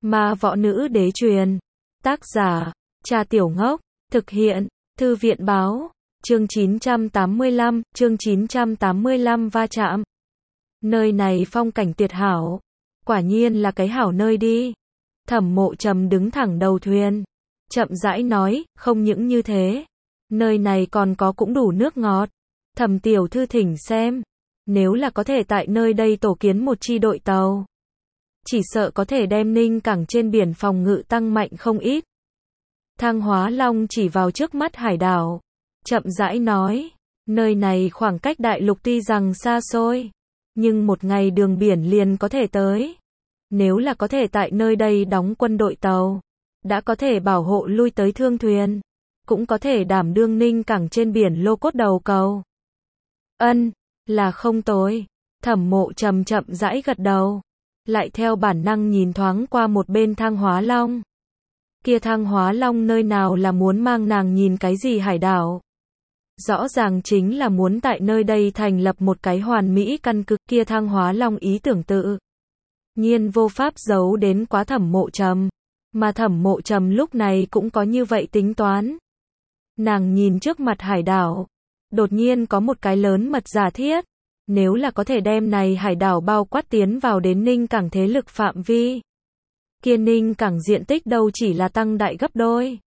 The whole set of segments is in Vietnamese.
Ma võ nữ đế truyền. Tác giả, Trà Tiểu Ngốc. Thực hiện, Thư viện báo. Chương 985 va chạm. Nơi này phong cảnh tuyệt hảo. Quả nhiên là cái hảo nơi đi. Thẩm Mộ Trầm đứng thẳng đầu thuyền. Chậm rãi nói, không những như thế. Nơi này còn có cũng đủ nước ngọt. Thẩm tiểu thư thỉnh xem. Nếu là có thể tại nơi đây tổ kiến một chi đội tàu. Chỉ sợ có thể đem Ninh cảng trên biển phòng ngự tăng mạnh không ít. Thang Hóa Long chỉ vào trước mắt hải đảo. Chậm rãi nói. Nơi này khoảng cách đại lục tuy rằng xa xôi. Nhưng một ngày đường biển liền có thể tới. Nếu là có thể tại nơi đây đóng quân đội tàu. Đã có thể bảo hộ lui tới thương thuyền. Cũng có thể đảm đương Ninh cảng trên biển lô cốt đầu cầu. Ân, là không tồi. Thẩm Mộ Trầm chậm rãi gật đầu. Lại theo bản năng nhìn thoáng qua một bên Thang Hóa Long. Kia Thang Hóa Long nơi nào là muốn mang nàng nhìn cái gì hải đảo. Rõ ràng chính là muốn tại nơi đây thành lập một cái hoàn mỹ căn cứ. Kia Thang Hóa Long ý tưởng tự nhiên vô pháp giấu đến quá Thẩm Mộ Trầm. Mà Thẩm Mộ Trầm lúc này cũng có như vậy tính toán. Nàng nhìn trước mặt hải đảo. Đột nhiên có một cái lớn mật giả thiết. Nếu là có thể đem này hải đảo bao quát tiến vào đến Ninh cảng thế lực phạm vi. Kia Ninh cảng diện tích đâu chỉ là tăng đại gấp đôi.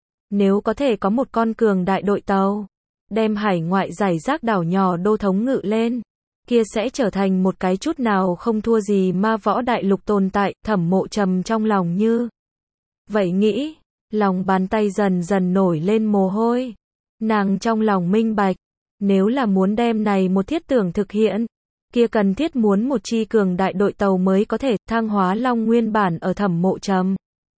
Nếu có thể có một con cường đại đội tàu. Đem hải ngoại giải rác đảo nhỏ đô thống ngự lên. Kia sẽ trở thành một cái chút nào không thua gì ma võ đại lục tồn tại. Thẩm Mộ Trầm trong lòng như vậy nghĩ. Lòng bàn tay dần dần nổi lên mồ hôi. Nàng trong lòng minh bạch. Nếu là muốn đem này một thiết tưởng thực hiện. Kia cần thiết muốn một chi cường đại đội tàu mới có thể. Thang Hóa Long nguyên bản ở Thẩm Mộ Trầm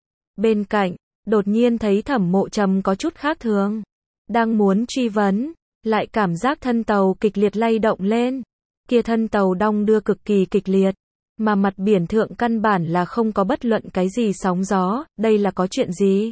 bên cạnh. Đột nhiên thấy Thẩm Mộ Trầm có chút khác thường. Đang muốn truy vấn. Lại cảm giác thân tàu kịch liệt lay động lên. Kia thân tàu đong đưa cực kỳ kịch liệt. Mà mặt biển thượng căn bản là không có bất luận cái gì sóng gió. Đây là có chuyện gì?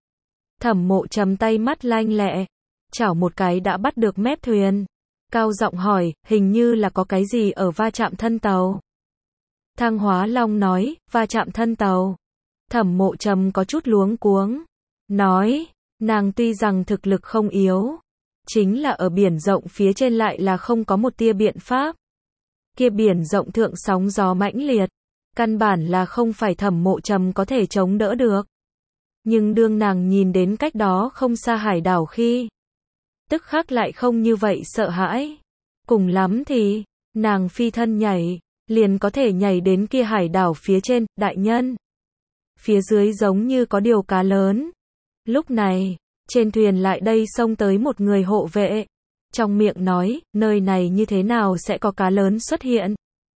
Thẩm Mộ Trầm tay mắt lanh lẹ. Chảo một cái đã bắt được mép thuyền. Cao giọng hỏi, hình như là có cái gì ở va chạm thân tàu. Thang Hóa Long nói, va chạm thân tàu. Thẩm Mộ Trầm có chút luống cuống. Nói, nàng tuy rằng thực lực không yếu. Chính là ở biển rộng phía trên lại là không có một tia biện pháp. Kia biển rộng thượng sóng gió mãnh liệt. Căn bản là không phải Thẩm Mộ Trầm có thể chống đỡ được. Nhưng đương nàng nhìn đến cách đó không xa hải đảo khi. Tức khắc lại không như vậy sợ hãi. Cùng lắm thì, nàng phi thân nhảy, liền có thể nhảy đến kia hải đảo phía trên, đại nhân. Phía dưới giống như có điều cá lớn. Lúc này, trên thuyền lại đây xông tới một người hộ vệ. Trong miệng nói, nơi này như thế nào sẽ có cá lớn xuất hiện.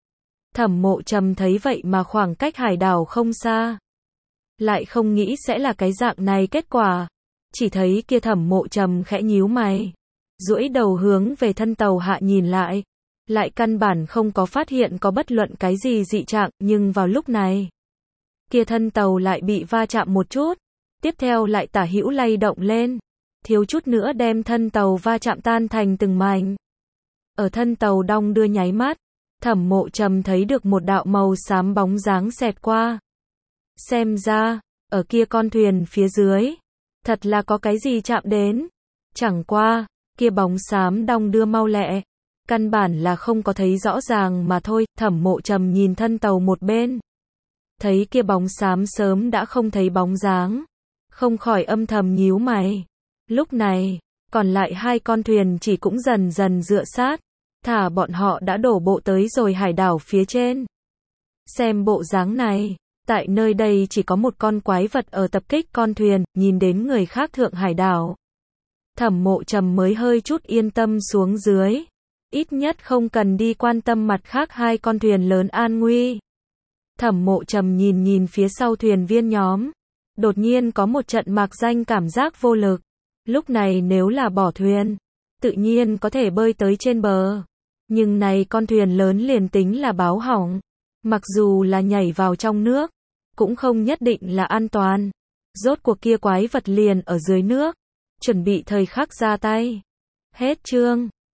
Thẩm Mộ Trầm thấy vậy mà khoảng cách hải đảo không xa. Lại không nghĩ sẽ là cái dạng này kết quả. Chỉ thấy kia Thẩm Mộ Trầm khẽ nhíu mày. Duỗi đầu hướng về thân tàu hạ nhìn lại. Lại căn bản không có phát hiện có bất luận cái gì dị trạng. Nhưng vào lúc này, kia thân tàu lại bị va chạm một chút. Tiếp theo lại tả hữu lay động lên. Thiếu chút nữa đem thân tàu va chạm tan thành từng mảnh. Ở thân tàu đong đưa nháy mắt. Thẩm Mộ Trầm thấy được một đạo màu xám bóng dáng xẹt qua. Xem ra, ở kia con thuyền phía dưới. Thật là có cái gì chạm đến. Chẳng qua, kia bóng xám đong đưa mau lẹ. Căn bản là không có thấy rõ ràng mà thôi. Thẩm Mộ Trầm nhìn thân tàu một bên. Thấy kia bóng xám sớm đã không thấy bóng dáng. Không khỏi âm thầm nhíu mày. Lúc này, còn lại hai con thuyền chỉ cũng dần dần dựa sát. Thả bọn họ đã đổ bộ tới rồi hải đảo phía trên. Xem bộ dáng này. Tại nơi đây chỉ có một con quái vật ở tập kích con thuyền, nhìn đến người khác thượng hải đảo. Thẩm Mộ Trầm mới hơi chút yên tâm xuống dưới. Ít nhất không cần đi quan tâm mặt khác hai con thuyền lớn an nguy. Thẩm Mộ Trầm nhìn phía sau thuyền viên nhóm. Đột nhiên có một trận mạc danh cảm giác vô lực. Lúc này nếu là bỏ thuyền, tự nhiên có thể bơi tới trên bờ. Nhưng này con thuyền lớn liền tính là báo hỏng. Mặc dù là nhảy vào trong nước, cũng không nhất định là an toàn. Rốt cuộc kia quái vật liền ở dưới nước. Chuẩn bị thời khắc ra tay. Hết chương.